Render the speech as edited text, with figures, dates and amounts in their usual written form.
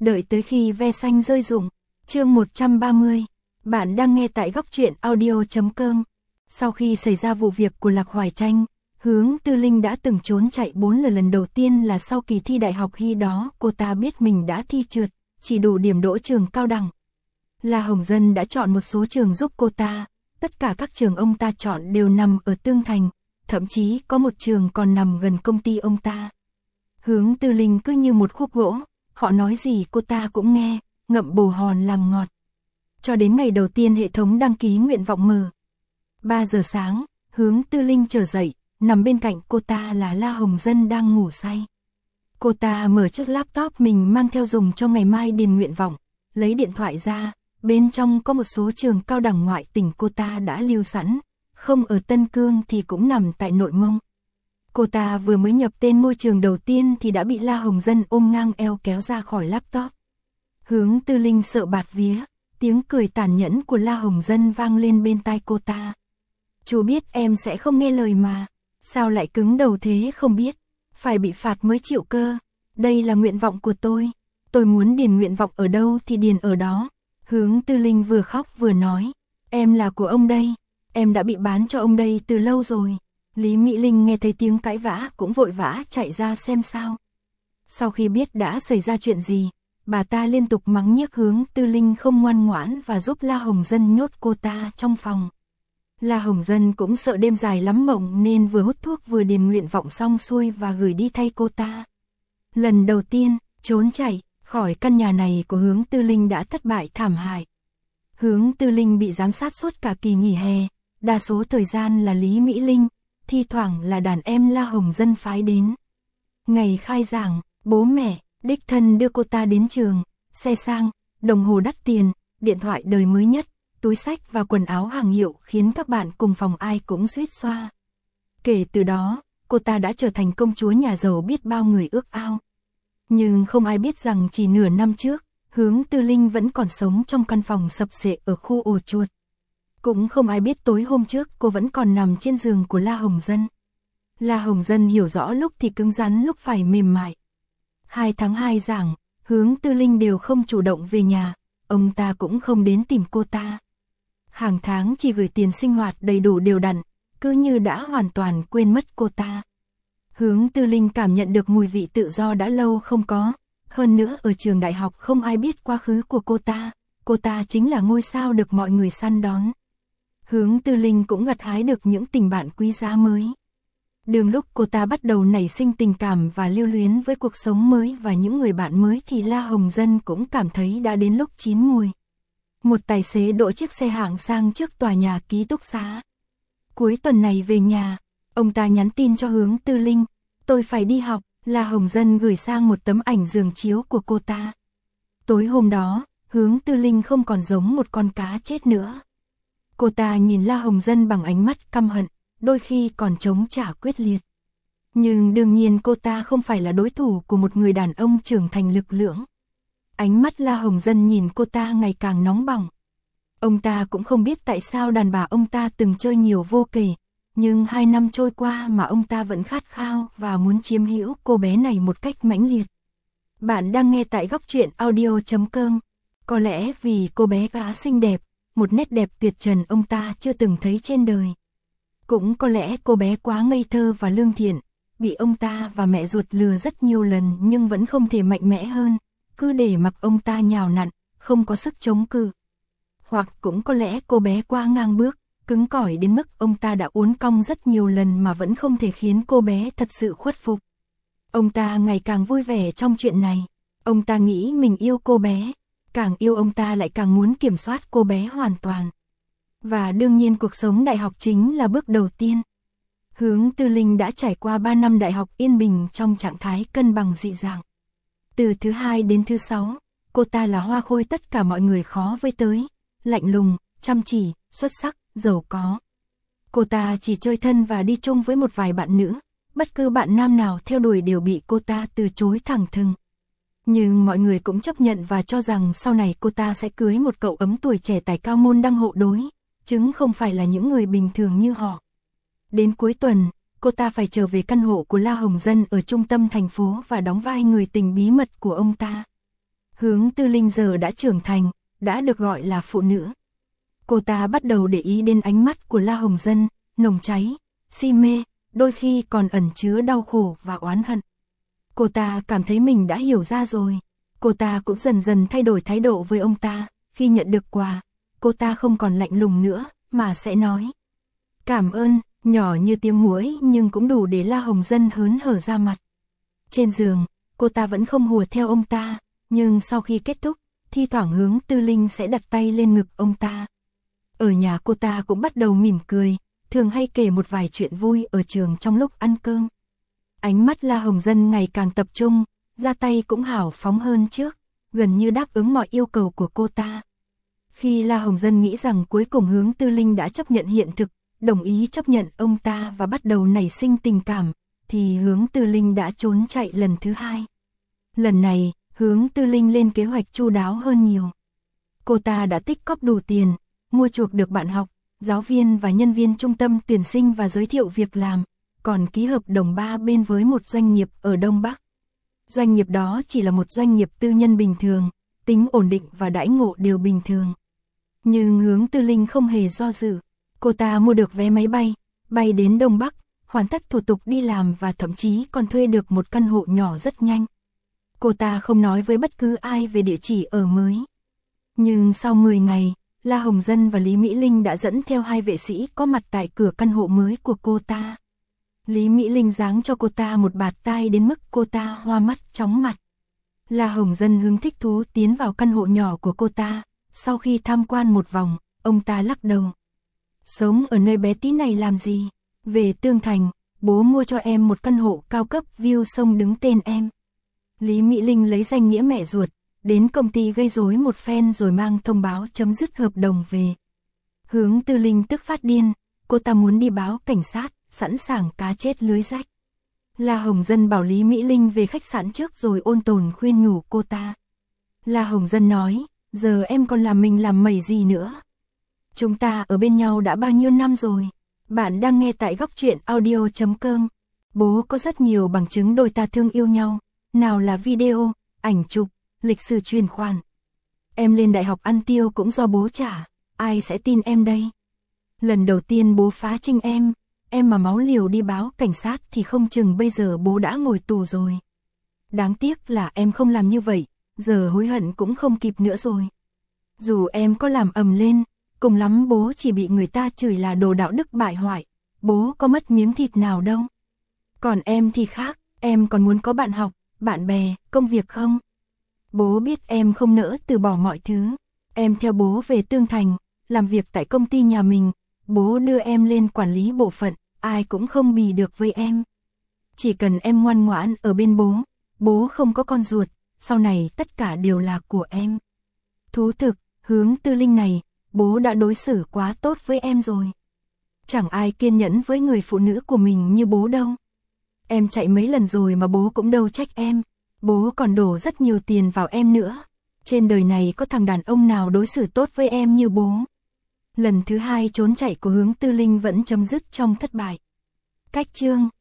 Đợi tới khi ve xanh rơi rụng. Chương 130. Bạn đang nghe tại góc truyện audio.com. Sau khi xảy ra vụ việc của Lạc Hoài Tranh, Hướng Tư Linh đã từng trốn chạy 4 lần. Lần đầu tiên là sau kỳ thi đại học khi đó cô ta biết mình đã thi trượt, chỉ đủ điểm đỗ trường cao đẳng. La Hồng Dân đã chọn một số trường giúp cô ta, tất cả các trường ông ta chọn đều nằm ở Tương Thành, thậm chí có một trường còn nằm gần công ty ông ta. Hướng Tư Linh cứ như một khúc gỗ, họ nói gì cô ta cũng nghe, ngậm bồ hòn làm ngọt. Cho đến ngày đầu tiên hệ thống đăng ký nguyện vọng mở. 3 giờ sáng, Hướng Tư Linh trở dậy, nằm bên cạnh cô ta là La Hồng Dân đang ngủ say. Cô ta mở chiếc laptop mình mang theo dùng cho ngày mai điền nguyện vọng, lấy điện thoại ra, bên trong có một số trường cao đẳng ngoại tỉnh cô ta đã lưu sẵn, không ở Tân Cương thì cũng nằm tại Nội Mông. Cô ta vừa mới nhập tên ngôi trường đầu tiên thì đã bị La Hồng Dân ôm ngang eo kéo ra khỏi laptop. Hướng Tư Linh sợ bạt vía, tiếng cười tàn nhẫn của La Hồng Dân vang lên bên tai cô ta. Chú biết em sẽ không nghe lời mà, sao lại cứng đầu thế không biết, phải bị phạt mới chịu cơ, đây là nguyện vọng của tôi muốn điền nguyện vọng ở đâu thì điền ở đó. Hướng Tư Linh vừa khóc vừa nói, em là của ông đây, em đã bị bán cho ông đây từ lâu rồi. Lý Mỹ Linh nghe thấy tiếng cãi vã cũng vội vã chạy ra xem sao. Sau khi biết đã xảy ra chuyện gì, bà ta liên tục mắng nhiếc Hướng Tư Linh không ngoan ngoãn và giúp La Hồng Dân nhốt cô ta trong phòng. La Hồng Dân cũng sợ đêm dài lắm mộng nên vừa hút thuốc vừa điền nguyện vọng xong xuôi và gửi đi thay cô ta. Lần đầu tiên, trốn chạy khỏi căn nhà này của Hướng Tư Linh đã thất bại thảm hại. Hướng Tư Linh bị giám sát suốt cả kỳ nghỉ hè, đa số thời gian là Lý Mỹ Linh, thi thoảng là đàn em La Hồng Dân phái đến. Ngày khai giảng, bố mẹ, đích thân đưa cô ta đến trường, xe sang, đồng hồ đắt tiền, điện thoại đời mới nhất, túi xách và quần áo hàng hiệu khiến các bạn cùng phòng ai cũng suýt xoa. Kể từ đó, cô ta đã trở thành công chúa nhà giàu biết bao người ước ao. Nhưng không ai biết rằng chỉ nửa năm trước, Hướng Tư Linh vẫn còn sống trong căn phòng sập xệ ở khu ổ chuột. Cũng không ai biết tối hôm trước cô vẫn còn nằm trên giường của La Hồng Dân. La Hồng Dân hiểu rõ lúc thì cứng rắn lúc phải mềm mại. 2 tháng 2 giảng, Hướng Tư Linh đều không chủ động về nhà, ông ta cũng không đến tìm cô ta. Hàng tháng chỉ gửi tiền sinh hoạt đầy đủ đều đặn, cứ như đã hoàn toàn quên mất cô ta. Hướng Tư Linh cảm nhận được mùi vị tự do đã lâu không có, hơn nữa ở trường đại học không ai biết quá khứ của cô ta chính là ngôi sao được mọi người săn đón. Hướng Tư Linh cũng gặt hái được những tình bạn quý giá mới. Đường lúc cô ta bắt đầu nảy sinh tình cảm và lưu luyến với cuộc sống mới và những người bạn mới thì La Hồng Dân cũng cảm thấy đã đến lúc chín mùi. Một tài xế đỗ chiếc xe hạng sang trước tòa nhà ký túc xá. Cuối tuần này về nhà, ông ta nhắn tin cho Hướng Tư Linh, tôi phải đi học. La Hồng Dân gửi sang một tấm ảnh giường chiếu của cô ta. Tối hôm đó, Hướng Tư Linh không còn giống một con cá chết nữa. Cô ta nhìn La Hồng Dân bằng ánh mắt căm hận, đôi khi còn chống trả quyết liệt. Nhưng đương nhiên cô ta không phải là đối thủ của một người đàn ông trưởng thành lực lưỡng. Ánh mắt La Hồng Dân nhìn cô ta ngày càng nóng bỏng. Ông ta cũng không biết tại sao đàn bà ông ta từng chơi nhiều vô kể, nhưng 2 năm trôi qua mà ông ta vẫn khát khao và muốn chiếm hữu cô bé này một cách mãnh liệt. Bạn đang nghe tại góc truyện audio.com. Có lẽ vì cô bé khá xinh đẹp, một nét đẹp tuyệt trần ông ta chưa từng thấy trên đời. Cũng có lẽ cô bé quá ngây thơ và lương thiện, bị ông ta và mẹ ruột lừa rất nhiều lần nhưng vẫn không thể mạnh mẽ hơn, cứ để mặc ông ta nhào nặn, không có sức chống cự. Hoặc cũng có lẽ cô bé quá ngang bước, cứng cỏi đến mức ông ta đã uốn cong rất nhiều lần mà vẫn không thể khiến cô bé thật sự khuất phục. Ông ta ngày càng vui vẻ trong chuyện này, ông ta nghĩ mình yêu cô bé, càng yêu ông ta lại càng muốn kiểm soát cô bé hoàn toàn. Và đương nhiên cuộc sống đại học chính là bước đầu tiên. Hướng Tư Linh đã trải qua 3 năm đại học yên bình trong trạng thái cân bằng dị dạng. Từ thứ 2 đến thứ 6, cô ta là hoa khôi tất cả mọi người khó với tới, lạnh lùng, chăm chỉ, xuất sắc, giàu có. Cô ta chỉ chơi thân và đi chung với một vài bạn nữ, bất cứ bạn nam nào theo đuổi đều bị cô ta từ chối thẳng thừng. Nhưng mọi người cũng chấp nhận và cho rằng sau này cô ta sẽ cưới một cậu ấm tuổi trẻ tài cao môn đăng hộ đối, chứ không phải là những người bình thường như họ. Đến cuối tuần, cô ta phải trở về căn hộ của La Hồng Dân ở trung tâm thành phố và đóng vai người tình bí mật của ông ta. Hướng Tư Linh giờ đã trưởng thành, đã được gọi là phụ nữ. Cô ta bắt đầu để ý đến ánh mắt của La Hồng Dân, nồng cháy, si mê, đôi khi còn ẩn chứa đau khổ và oán hận. Cô ta cảm thấy mình đã hiểu ra rồi. Cô ta cũng dần dần thay đổi thái độ với ông ta. Khi nhận được quà, cô ta không còn lạnh lùng nữa, mà sẽ nói cảm ơn, nhỏ như tiếng muỗi nhưng cũng đủ để La Hồng Dân hớn hở ra mặt. Trên giường, cô ta vẫn không hùa theo ông ta, nhưng sau khi kết thúc, thi thoảng Hướng Tư Linh sẽ đặt tay lên ngực ông ta. Ở nhà cô ta cũng bắt đầu mỉm cười, thường hay kể một vài chuyện vui ở trường trong lúc ăn cơm. Ánh mắt La Hồng Dân ngày càng tập trung, ra tay cũng hào phóng hơn trước, gần như đáp ứng mọi yêu cầu của cô ta. Khi La Hồng Dân nghĩ rằng cuối cùng Hướng Tư Linh đã chấp nhận hiện thực, đồng ý chấp nhận ông ta và bắt đầu nảy sinh tình cảm, thì Hướng Tư Linh đã trốn chạy lần thứ hai. Lần này, Hướng Tư Linh lên kế hoạch chu đáo hơn nhiều. Cô ta đã tích cóp đủ tiền, mua chuộc được bạn học, giáo viên và nhân viên trung tâm tuyển sinh và giới thiệu việc làm, còn ký hợp đồng 3 bên với một doanh nghiệp ở Đông Bắc. Doanh nghiệp đó chỉ là một doanh nghiệp tư nhân bình thường, tính ổn định và đãi ngộ đều bình thường. Nhưng Hướng Tư Linh không hề do dự, cô ta mua được vé máy bay, bay đến Đông Bắc, hoàn tất thủ tục đi làm và thậm chí còn thuê được một căn hộ nhỏ rất nhanh. Cô ta không nói với bất cứ ai về địa chỉ ở mới. Nhưng sau 10 ngày, La Hồng Dân và Lý Mỹ Linh đã dẫn theo 2 vệ sĩ có mặt tại cửa căn hộ mới của cô ta. Lý Mỹ Linh giáng cho cô ta một bạt tai đến mức cô ta hoa mắt chóng mặt. La Hồng Dân hứng thích thú tiến vào căn hộ nhỏ của cô ta. Sau khi tham quan một vòng, ông ta lắc đầu. Sống ở nơi bé tí này làm gì? Về Tương Thành, bố mua cho em một căn hộ cao cấp view sông đứng tên em. Lý Mỹ Linh lấy danh nghĩa mẹ ruột, đến công ty gây rối một phen rồi mang thông báo chấm dứt hợp đồng về. Hướng Tư Linh tức phát điên, cô ta muốn đi báo cảnh sát, sẵn sàng cá chết lưới rách. La Hồng Dân bảo Lý Mỹ Linh về khách sạn trước rồi ôn tồn khuyên nhủ cô ta. La Hồng Dân nói, giờ em còn làm mình làm mẩy gì nữa. Chúng ta ở bên nhau đã bao nhiêu năm rồi. Bạn đang nghe tại Góc Truyện Audio.com. Bố có rất nhiều bằng chứng đôi ta thương yêu nhau. Nào là video, ảnh chụp, lịch sử chuyển khoản. Em lên đại học ăn tiêu cũng do bố trả. Ai sẽ tin em đây? Lần đầu tiên bố phá trinh em mà máu liều đi báo cảnh sát thì không chừng bây giờ bố đã ngồi tù rồi. Đáng tiếc là em không làm như vậy, giờ hối hận cũng không kịp nữa rồi. Dù em có làm ầm lên, cùng lắm bố chỉ bị người ta chửi là đồ đạo đức bại hoại, bố có mất miếng thịt nào đâu. Còn em thì khác, em còn muốn có bạn học, bạn bè, công việc không? Bố biết em không nỡ từ bỏ mọi thứ. Em theo bố về Tương Thành, làm việc tại công ty nhà mình, bố đưa em lên quản lý bộ phận, ai cũng không bì được với em. Chỉ cần em ngoan ngoãn ở bên bố không có con ruột, sau này tất cả đều là của em. Thú thực, Hướng Tư Linh này, bố đã đối xử quá tốt với em rồi. Chẳng ai kiên nhẫn với người phụ nữ của mình như bố đâu. Em chạy mấy lần rồi mà bố cũng đâu trách em. Bố còn đổ rất nhiều tiền vào em nữa. Trên đời này có thằng đàn ông nào đối xử tốt với em như bố. Lần thứ 2 trốn chạy của Hướng Tư Linh vẫn chấm dứt trong thất bại. Cách chương